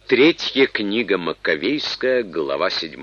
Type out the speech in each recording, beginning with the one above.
Третья книга Маккавейская, глава 7.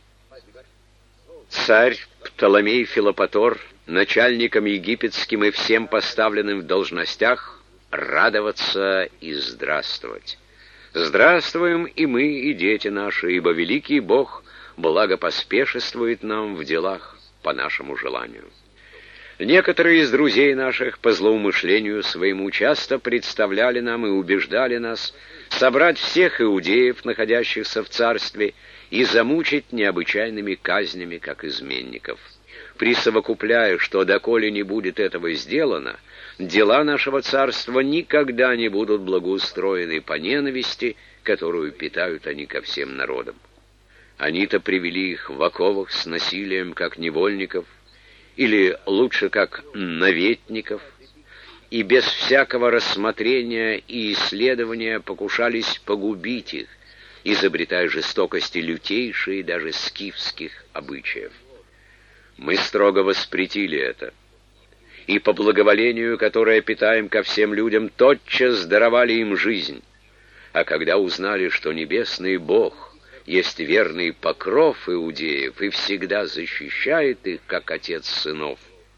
Царь Птоломей Филопатор, начальникам египетским и всем поставленным в должностях, радоваться и здравствовать. Здравствуем и мы, и дети наши, ибо великий Бог благопоспешествует нам в делах по нашему желанию. Некоторые из друзей наших по злоумышлению своему часто представляли нам и убеждали нас собрать всех иудеев, находящихся в царстве, и замучить необычайными казнями, как изменников, присовокупляя, что доколе не будет этого сделано, дела нашего царства никогда не будут благоустроены по ненависти, которую питают они ко всем народам. Они-то привели их в оковах с насилием, как невольников, или лучше, как наветников, и без всякого рассмотрения и исследования покушались погубить их, изобретая жестокости лютейшие даже скифских обычаев. Мы строго воспретили это, и по благоволению, которое питаем ко всем людям, тотчас даровали им жизнь, а когда узнали, что небесный Бог есть верный покров иудеев и всегда защищает их, как отец сынов,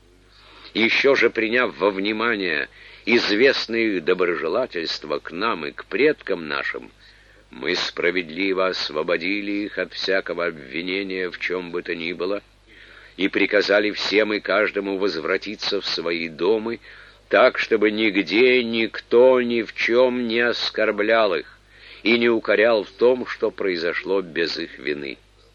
еще же приняв во внимание известное их доброжелательство к нам и к предкам нашим, мы справедливо освободили их от всякого обвинения в чем бы то ни было и приказали всем и каждому возвратиться в свои дома, так, чтобы нигде никто ни в чем не оскорблял их и не укорял в том, что произошло без их вины.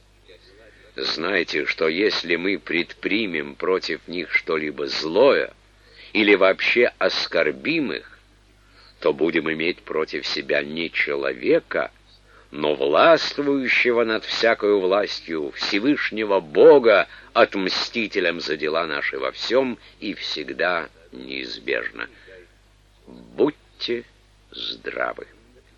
Знайте, что если мы предпримем против них что-либо злое или вообще оскорбим их, то будем иметь против себя не человека, но властвующего над всякою властью Всевышнего Бога, отмстителем за дела наши во всем и всегда неизбежно. Будьте здравы.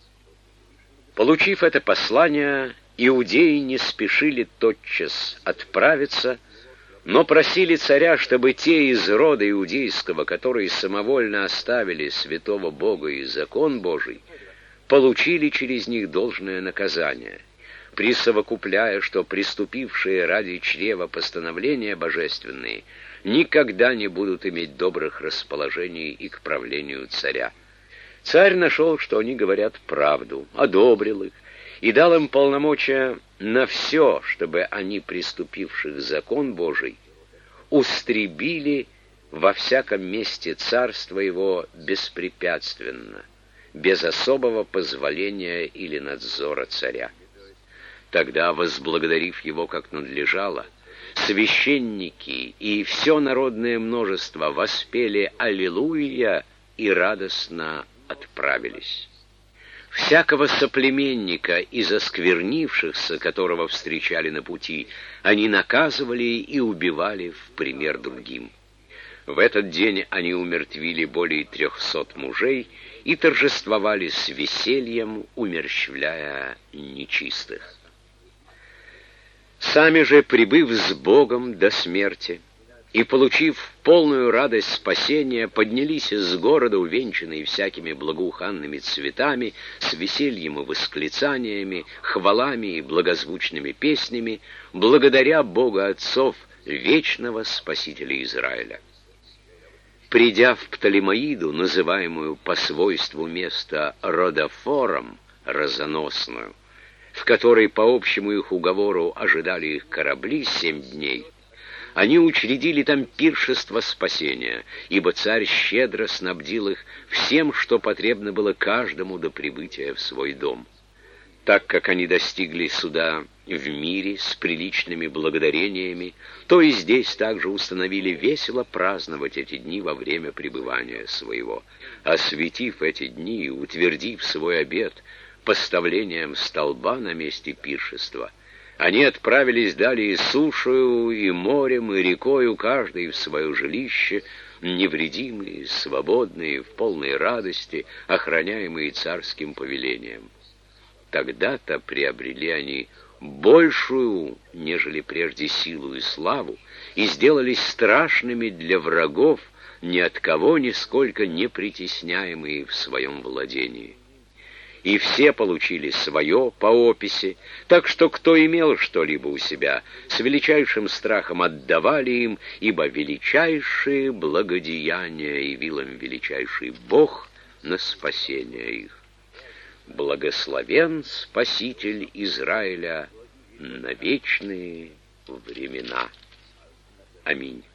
Получив это послание, иудеи не спешили тотчас отправиться, но просили царя, чтобы те из рода иудейского, которые самовольно оставили святого Бога и закон Божий, получили через них должное наказание, присовокупляя, что приступившие ради чрева постановления божественные никогда не будут иметь добрых расположений и к правлению царя. Царь нашел, что они говорят правду, одобрил их и дал им полномочия на все, чтобы они, приступивших закон Божий, устребили во всяком месте царства его беспрепятственно, без особого позволения или надзора царя. Тогда, возблагодарив его как надлежало, священники и все народное множество воспели «Аллилуйя» и радостно отправились. Всякого соплеменника из осквернившихся, которого встречали на пути, они наказывали и убивали в пример другим. В этот день они умертвили более 300 мужей и торжествовали с весельем, умерщвляя нечистых. Сами же, прибыв с Богом до смерти и получив полную радость спасения, поднялись из города, увенчанные всякими благоуханными цветами, с весельем и восклицаниями, хвалами и благозвучными песнями, благодаря Бога Отцов, вечного Спасителя Израиля. Придя в Птолемаиду, называемую по свойству места Родофором, разоносную, в которой по общему их уговору ожидали их корабли 7 дней, они учредили там пиршество спасения, ибо царь щедро снабдил их всем, что потребно было каждому до прибытия в свой дом. Так как они достигли суда в мире с приличными благодарениями, то и здесь также установили весело праздновать эти дни во время пребывания своего. Осветив эти дни и утвердив свой обет поставлением столба на месте пиршества, они отправились далее сушою и морем, и рекою, каждый в свое жилище, невредимые, свободные, в полной радости, охраняемые царским повелением. Тогда-то приобрели они большую, нежели прежде, силу и славу, и сделались страшными для врагов, ни от кого нисколько не притесняемые в своем владении. и все получили свое по описи, так что кто имел что-либо у себя, с величайшим страхом отдавали им, ибо величайшие благодеяния явил им величайший Бог на спасение их. Благословен Спаситель Израиля на вечные времена. Аминь.